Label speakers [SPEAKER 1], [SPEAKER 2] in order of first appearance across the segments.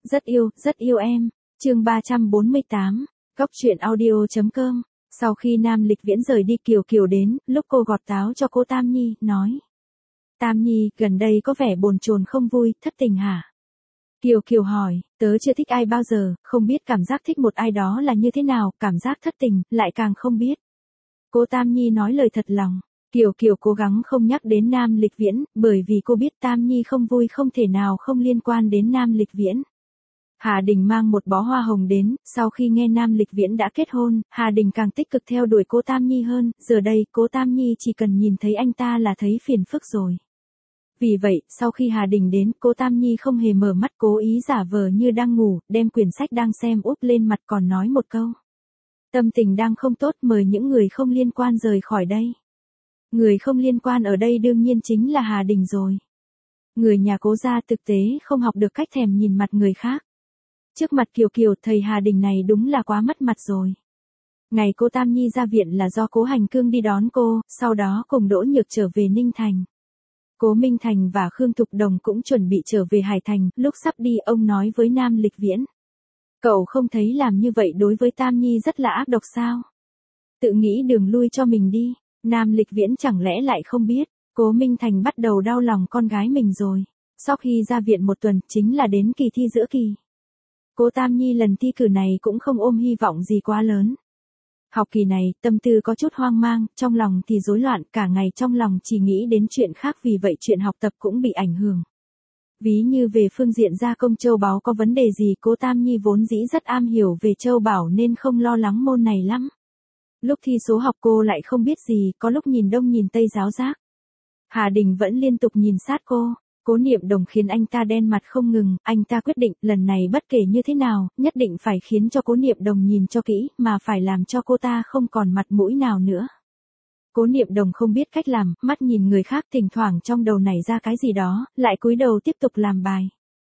[SPEAKER 1] rất yêu em. Chương 348, Góc truyện audio.com. Sau khi Nam Lịch Viễn rời đi, Kiều Kiều đến, lúc cô gọt táo cho cô Tam Nhi, nói: Tam Nhi, gần đây có vẻ bồn chồn không vui, thất tình hả? Kiều Kiều hỏi: Tớ chưa thích ai bao giờ, không biết cảm giác thích một ai đó là như thế nào, cảm giác thất tình, lại càng không biết. Cô Tam Nhi nói lời thật lòng. Kiều Kiều cố gắng không nhắc đến Nam Lịch Viễn, bởi vì cô biết Tam Nhi không vui không thể nào không liên quan đến Nam Lịch Viễn. Hà Đình mang một bó hoa hồng đến, sau khi nghe Nam Lịch Viễn đã kết hôn, Hà Đình càng tích cực theo đuổi cô Tam Nhi hơn, giờ đây, cô Tam Nhi chỉ cần nhìn thấy anh ta là thấy phiền phức rồi. Vì vậy, sau khi Hà Đình đến, cô Tam Nhi không hề mở mắt, cố ý giả vờ như đang ngủ, đem quyển sách đang xem úp lên mặt, còn nói một câu: Tâm tình đang không tốt, mời những người không liên quan rời khỏi đây. Người không liên quan ở đây đương nhiên chính là Hà Đình rồi. Người nhà Cố gia thực tế không học được cách thèm nhìn mặt người khác. Trước mặt Kiều Kiều, thầy Hà Đình này đúng là quá mất mặt rồi. Ngày cô Tam Nhi ra viện là do Cố Hành Cương đi đón cô, sau đó cùng Đỗ Nhược trở về Ninh Thành. Cố Minh Thành và Khương Thục Đồng cũng chuẩn bị trở về Hải Thành, lúc sắp đi ông nói với Nam Lịch Viễn: Cậu không thấy làm như vậy đối với Tam Nhi rất là ác độc sao? Tự nghĩ đường lui cho mình đi. Nam Lịch Viễn chẳng lẽ lại không biết, Cố Minh Thành bắt đầu đau lòng con gái mình rồi. Sau khi ra viện một tuần, chính là đến kỳ thi giữa kỳ. Cố Tam Nhi lần thi cử này cũng không ôm hy vọng gì quá lớn. Học kỳ này, tâm tư có chút hoang mang, trong lòng thì rối loạn, cả ngày trong lòng chỉ nghĩ đến chuyện khác, vì vậy chuyện học tập cũng bị ảnh hưởng. Ví như về phương diện gia công châu báu có vấn đề gì, Cố Tam Nhi vốn dĩ rất am hiểu về châu bảo nên không lo lắng môn này lắm. Lúc thi số học cô lại không biết gì, có lúc nhìn đông nhìn tây giáo giác. Hà Đình vẫn liên tục nhìn sát cô. Cố Niệm Đồng khiến anh ta đen mặt không ngừng, anh ta quyết định lần này bất kể như thế nào, nhất định phải khiến cho Cố Niệm Đồng nhìn cho kỹ, mà phải làm cho cô ta không còn mặt mũi nào nữa. Cố Niệm Đồng không biết cách làm, mắt nhìn người khác, thỉnh thoảng trong đầu nảy ra cái gì đó, lại cúi đầu tiếp tục làm bài.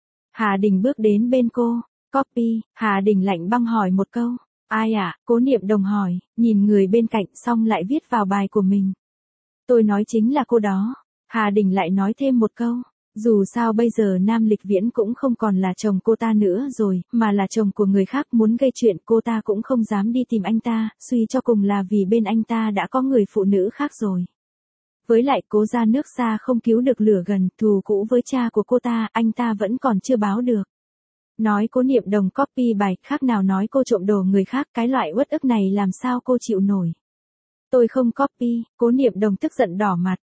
[SPEAKER 1] Hà Đình bước đến bên cô. Copy. Hà Đình lạnh băng hỏi một câu. Ai ạ? Cố Niệm Đồng hỏi, nhìn người bên cạnh xong lại viết vào bài của mình. Tôi nói chính là cô đó. Hà Đình lại nói thêm một câu. Dù sao bây giờ Nam Lịch Viễn cũng không còn là chồng cô ta nữa rồi, mà là chồng của người khác, muốn gây chuyện cô ta cũng không dám đi tìm anh ta, suy cho cùng là vì bên anh ta đã có người phụ nữ khác rồi. Với lại Cố gia nước xa không cứu được lửa gần, thù cũ với cha của cô ta, anh ta vẫn còn chưa báo được. Nói Cố Niệm Đồng copy bài, khác nào nói cô trộm đồ người khác, cái loại uất ức này làm sao cô chịu nổi. Tôi không copy. Cố Niệm Đồng tức giận đỏ mặt.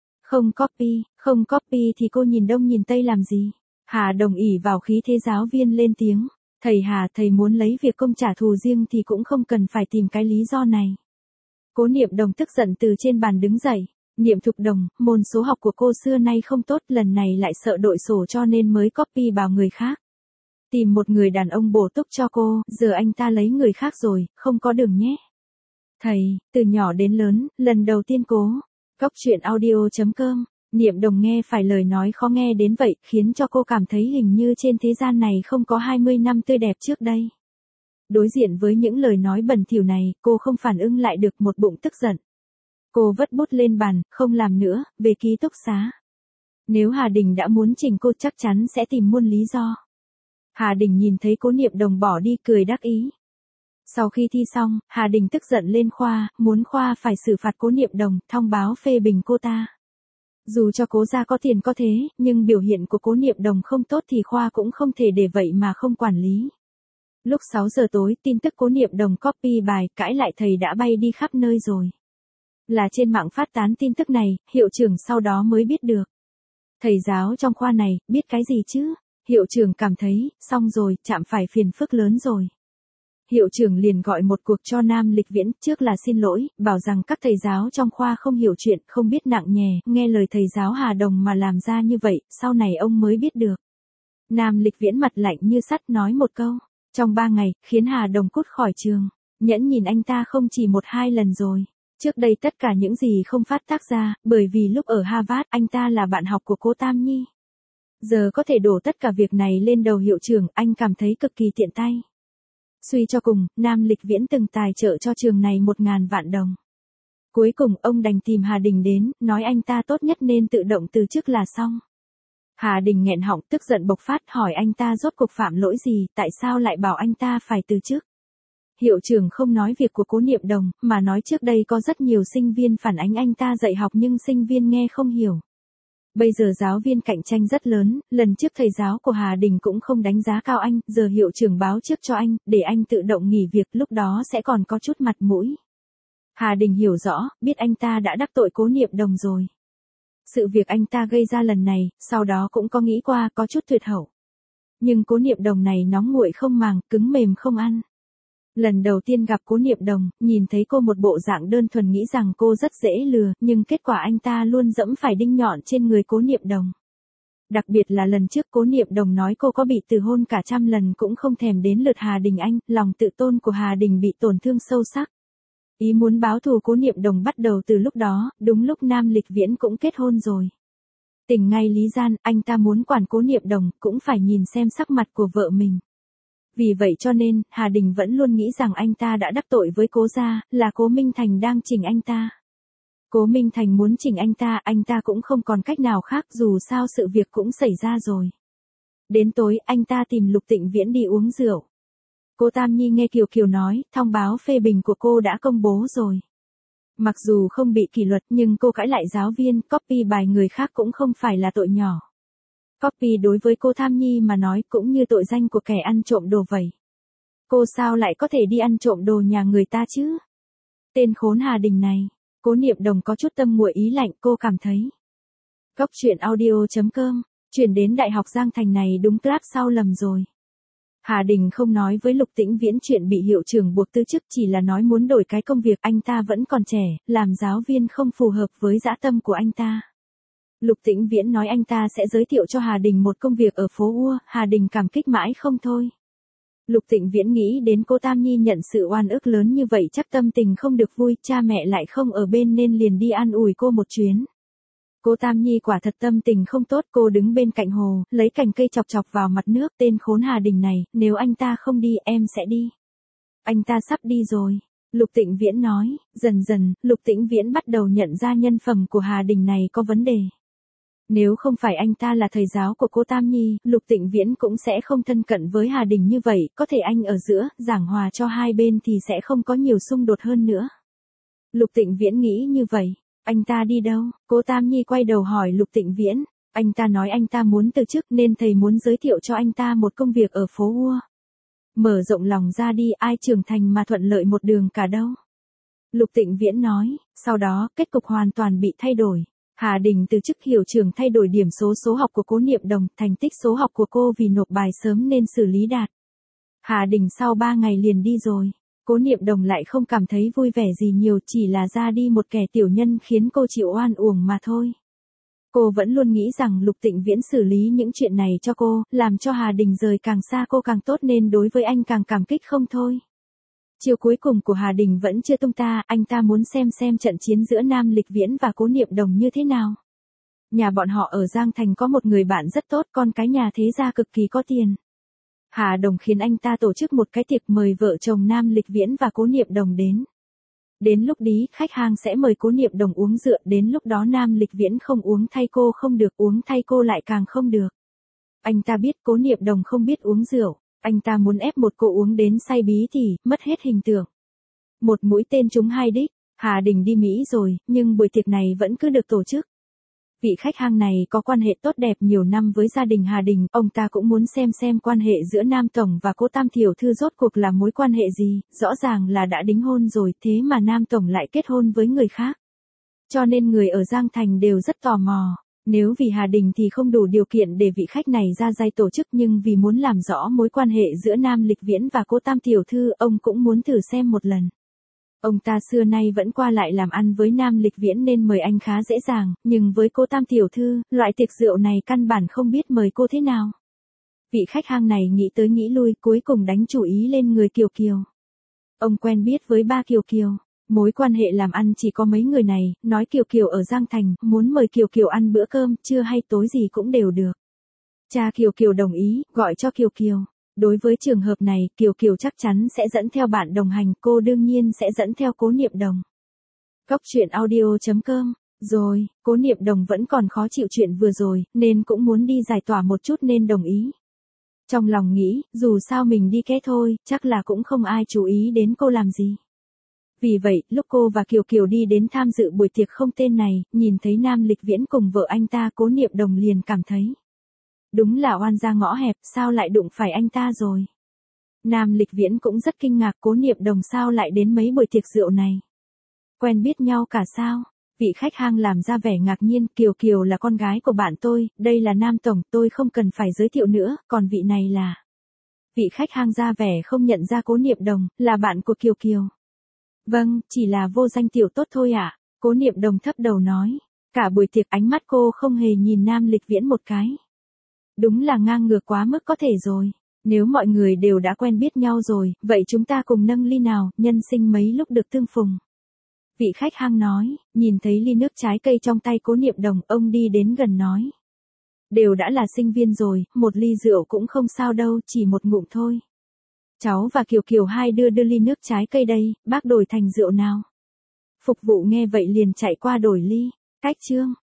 [SPEAKER 1] Không copy thì cô nhìn đông nhìn tây làm gì? Hà Đồng ỷ vào khí thế giáo viên lên tiếng. Thầy Hà, thầy muốn lấy việc công trả thù riêng thì cũng không cần phải tìm cái lý do này. Cố Niệm Đồng tức giận từ trên bàn đứng dậy. Niệm Thục Đồng, môn số học của cô xưa nay không tốt, lần này lại sợ đội sổ cho nên mới copy vào người khác. Tìm một người đàn ông bổ túc cho cô, giờ anh ta lấy người khác rồi, không có đường nhé. Thầy, từ nhỏ đến lớn, lần đầu tiên Cố. Góc truyện audio.com. Niệm Đồng nghe phải lời nói khó nghe đến vậy, khiến cho cô cảm thấy hình như trên thế gian này không có 20 năm tươi đẹp trước đây. Đối diện với những lời nói bẩn thỉu này, cô không phản ứng lại được, một bụng tức giận. Cô vất bút lên bàn, không làm nữa, về ký túc xá. Nếu Hà Đình đã muốn chỉnh cô chắc chắn sẽ tìm muôn lý do. Hà Đình nhìn thấy Cố Niệm Đồng bỏ đi, cười đắc ý. Sau khi thi xong, Hà Đình tức giận lên khoa, muốn khoa phải xử phạt Cố Niệm Đồng, thông báo phê bình cô ta. Dù cho Cố gia có tiền có thế, nhưng biểu hiện của Cố Niệm Đồng không tốt thì khoa cũng không thể để vậy mà không quản lý. Lúc 6 giờ tối, tin tức Cố Niệm Đồng copy bài, cãi lại thầy đã bay đi khắp nơi rồi. Là trên mạng phát tán tin tức này, hiệu trưởng sau đó mới biết được. Thầy giáo trong khoa này, biết cái gì chứ? Hiệu trưởng cảm thấy, xong rồi, chạm phải phiền phức lớn rồi. Hiệu trưởng liền gọi một cuộc cho Nam Lịch Viễn, trước là xin lỗi, bảo rằng các thầy giáo trong khoa không hiểu chuyện, không biết nặng nhẹ, nghe lời thầy giáo Hà Đồng mà làm ra như vậy, sau này ông mới biết được. Nam Lịch Viễn mặt lạnh như sắt nói một câu, trong 3 ngày, khiến Hà Đồng cút khỏi trường. Nhẫn nhìn anh ta không chỉ 1-2 lần rồi. Trước đây tất cả những gì không phát tác ra, bởi vì lúc ở Harvard anh ta là bạn học của cô Tam Nhi. Giờ có thể đổ tất cả việc này lên đầu hiệu trưởng, anh cảm thấy cực kỳ tiện tay. Suy cho cùng, Nam Lịch Viễn từng tài trợ cho trường này 1.000 vạn đồng. Cuối cùng ông đành tìm Hà Đình đến, nói anh ta tốt nhất nên tự động từ chức là xong. Hà Đình nghẹn họng tức giận bộc phát hỏi anh ta rốt cuộc phạm lỗi gì, tại sao lại bảo anh ta phải từ chức. Hiệu trưởng không nói việc của Cố Niệm Đồng, mà nói trước đây có rất nhiều sinh viên phản ánh anh ta dạy học nhưng sinh viên nghe không hiểu. Bây giờ giáo viên cạnh tranh rất lớn, lần trước thầy giáo của Hà Đình cũng không đánh giá cao anh, giờ hiệu trưởng báo trước cho anh, để anh tự động nghỉ việc, lúc đó sẽ còn có chút mặt mũi. Hà Đình hiểu rõ, biết anh ta đã đắc tội Cố Niệm Đồng rồi. Sự việc anh ta gây ra lần này, sau đó cũng có nghĩ qua, có chút tuyệt hậu. Nhưng Cố Niệm Đồng này nóng nguội không màng, cứng mềm không ăn. Lần đầu tiên gặp Cố Niệm Đồng, nhìn thấy cô một bộ dạng đơn thuần nghĩ rằng cô rất dễ lừa, nhưng kết quả anh ta luôn dẫm phải đinh nhọn trên người Cố Niệm Đồng. Đặc biệt là lần trước Cố Niệm Đồng nói cô có bị từ hôn cả 100 lần cũng không thèm đến lượt Hà Đình anh, lòng tự tôn của Hà Đình bị tổn thương sâu sắc. Ý muốn báo thù Cố Niệm Đồng bắt đầu từ lúc đó, đúng lúc Nam Lịch Viễn cũng kết hôn rồi. Tình ngay lý gian, anh ta muốn quản Cố Niệm Đồng, cũng phải nhìn xem sắc mặt của vợ mình. Vì vậy cho nên, Hà Đình vẫn luôn nghĩ rằng anh ta đã đắc tội với Cố gia, là Cố Minh Thành đang chỉnh anh ta. Cố Minh Thành muốn chỉnh anh ta cũng không còn cách nào khác dù sao sự việc cũng xảy ra rồi. Đến tối, anh ta tìm Lục Tịnh Viễn đi uống rượu. Cô Tam Nhi nghe Kiều Kiều nói, thông báo phê bình của cô đã công bố rồi. Mặc dù không bị kỷ luật nhưng cô cãi lại giáo viên, copy bài người khác cũng không phải là tội nhỏ. Copy đối với cô Tham Nhi mà nói cũng như tội danh của kẻ ăn trộm đồ vậy. Cô sao lại có thể đi ăn trộm đồ nhà người ta chứ? Tên khốn Hà Đình này, Cố Niệm Đồng có chút tâm nguội ý lạnh, cô cảm thấy. Góc truyện audio.com, chuyển đến Đại học Giang Thành này đúng clap sau lầm rồi. Hà Đình không nói với Lục Tĩnh Viễn chuyện bị hiệu trưởng buộc từ chức, chỉ là nói muốn đổi cái công việc, anh ta vẫn còn trẻ, làm giáo viên không phù hợp với dã tâm của anh ta. Lục Tĩnh Viễn nói anh ta sẽ giới thiệu cho Hà Đình một công việc ở phố Ua, Hà Đình cảm kích mãi không thôi. Lục Tĩnh Viễn nghĩ đến cô Tam Nhi nhận sự oan ức lớn như vậy chắc tâm tình không được vui, cha mẹ lại không ở bên nên liền đi an ủi cô một chuyến. Cô Tam Nhi quả thật tâm tình không tốt, cô đứng bên cạnh hồ, lấy cành cây chọc chọc vào mặt nước, tên khốn Hà Đình này, nếu anh ta không đi em sẽ đi. Anh ta sắp đi rồi. Lục Tĩnh Viễn nói, dần dần, Lục Tĩnh Viễn bắt đầu nhận ra nhân phẩm của Hà Đình này có vấn đề. Nếu không phải anh ta là thầy giáo của cô Tam Nhi, Lục Tĩnh Viễn cũng sẽ không thân cận với Hà Đình như vậy, có thể anh ở giữa, giảng hòa cho hai bên thì sẽ không có nhiều xung đột hơn nữa. Lục Tĩnh Viễn nghĩ như vậy. Anh ta đi đâu? Cô Tam Nhi quay đầu hỏi Lục Tĩnh Viễn. Anh ta nói anh ta muốn từ chức nên thầy muốn giới thiệu cho anh ta một công việc ở phố Ua. Mở rộng lòng ra đi, ai trưởng thành mà thuận lợi một đường cả đâu. Lục Tĩnh Viễn nói, sau đó, kết cục hoàn toàn bị thay đổi. Hà Đình từ chức hiệu trưởng thay đổi điểm số học của Cố Niệm Đồng, thành tích số học của cô vì nộp bài sớm nên xử lý đạt. Hà Đình sau 3 ngày liền đi rồi. Cố Niệm Đồng lại không cảm thấy vui vẻ gì nhiều, chỉ là ra đi một kẻ tiểu nhân khiến cô chịu oan uổng mà thôi. Cô vẫn luôn nghĩ rằng Lục Tĩnh Viễn xử lý những chuyện này cho cô, làm cho Hà Đình rời càng xa cô càng tốt nên đối với anh càng cảm kích không thôi. Chiều cuối cùng của Hà Đình vẫn chưa tung ta, anh ta muốn xem trận chiến giữa Nam Lịch Viễn và Cố Niệm Đồng như thế nào. Nhà bọn họ ở Giang Thành có một người bạn rất tốt, con cái nhà thế gia cực kỳ có tiền. Hà Đồng khiến anh ta tổ chức một cái tiệc mời vợ chồng Nam Lịch Viễn và Cố Niệm Đồng đến. Đến lúc đi, khách hàng sẽ mời Cố Niệm Đồng uống rượu, đến lúc đó Nam Lịch Viễn không uống thay cô không được, uống thay cô lại càng không được. Anh ta biết Cố Niệm Đồng không biết uống rượu, anh ta muốn ép một cô uống đến say bí thì, mất hết hình tượng. Một mũi tên trúng hai đích, Hà Đình đi Mỹ rồi, nhưng buổi tiệc này vẫn cứ được tổ chức. Vị khách hàng này có quan hệ tốt đẹp nhiều năm với gia đình Hà Đình, ông ta cũng muốn xem quan hệ giữa Nam Tổng và cô Tam Tiểu Thư rốt cuộc là mối quan hệ gì, rõ ràng là đã đính hôn rồi, thế mà Nam Tổng lại kết hôn với người khác. Cho nên người ở Giang Thành đều rất tò mò, nếu vì Hà Đình thì không đủ điều kiện để vị khách này ra dây tổ chức nhưng vì muốn làm rõ mối quan hệ giữa Nam Lịch Viễn và cô Tam Tiểu Thư, ông cũng muốn thử xem một lần. Ông ta xưa nay vẫn qua lại làm ăn với Nam Lịch Viễn nên mời anh khá dễ dàng, nhưng với cô Tam Tiểu Thư, loại tiệc rượu này căn bản không biết mời cô thế nào. Vị khách hàng này nghĩ tới nghĩ lui, cuối cùng đánh chủ ý lên người Kiều Kiều. Ông quen biết với ba Kiều Kiều, mối quan hệ làm ăn chỉ có mấy người này, nói Kiều Kiều ở Giang Thành, muốn mời Kiều Kiều ăn bữa cơm, trưa hay tối gì cũng đều được. Cha Kiều Kiều đồng ý, gọi cho Kiều Kiều. Đối với trường hợp này, Kiều Kiều chắc chắn sẽ dẫn theo bạn đồng hành, cô đương nhiên sẽ dẫn theo Cố Niệm Đồng. Góc truyện audio.com Rồi, Cố Niệm Đồng vẫn còn khó chịu chuyện vừa rồi, nên cũng muốn đi giải tỏa một chút nên đồng ý. Trong lòng nghĩ, dù sao mình đi ké thôi, chắc là cũng không ai chú ý đến cô làm gì. Vì vậy, lúc cô và Kiều Kiều đi đến tham dự buổi tiệc không tên này, nhìn thấy Nam Lịch Viễn cùng vợ anh ta, Cố Niệm Đồng liền cảm thấy. Đúng là oan gia ngõ hẹp, sao lại đụng phải anh ta rồi. Nam Lịch Viễn cũng rất kinh ngạc, Cố Niệm Đồng sao lại đến mấy buổi tiệc rượu này. Quen biết nhau cả sao? Vị khách hang làm ra vẻ ngạc nhiên, Kiều Kiều là con gái của bạn tôi, đây là Nam Tổng, tôi không cần phải giới thiệu nữa, còn vị này là. Vị khách hang ra vẻ không nhận ra Cố Niệm Đồng, là bạn của Kiều Kiều. Vâng, chỉ là vô danh tiểu tốt thôi ạ, Cố Niệm Đồng thấp đầu nói. Cả buổi tiệc ánh mắt cô không hề nhìn Nam Lịch Viễn một cái. Đúng là ngang ngược quá mức có thể rồi. Nếu mọi người đều đã quen biết nhau rồi, vậy chúng ta cùng nâng ly nào, nhân sinh mấy lúc được tương phùng. Vị khách hang nói, nhìn thấy ly nước trái cây trong tay Cố Niệm Đồng, ông đi đến gần nói. Đều đã là sinh viên rồi, một ly rượu cũng không sao đâu, chỉ một ngụm thôi. Cháu và Kiều Kiều hai đưa ly nước trái cây đây, bác đổi thành rượu nào. Phục vụ nghe vậy liền chạy qua đổi ly. Cách chương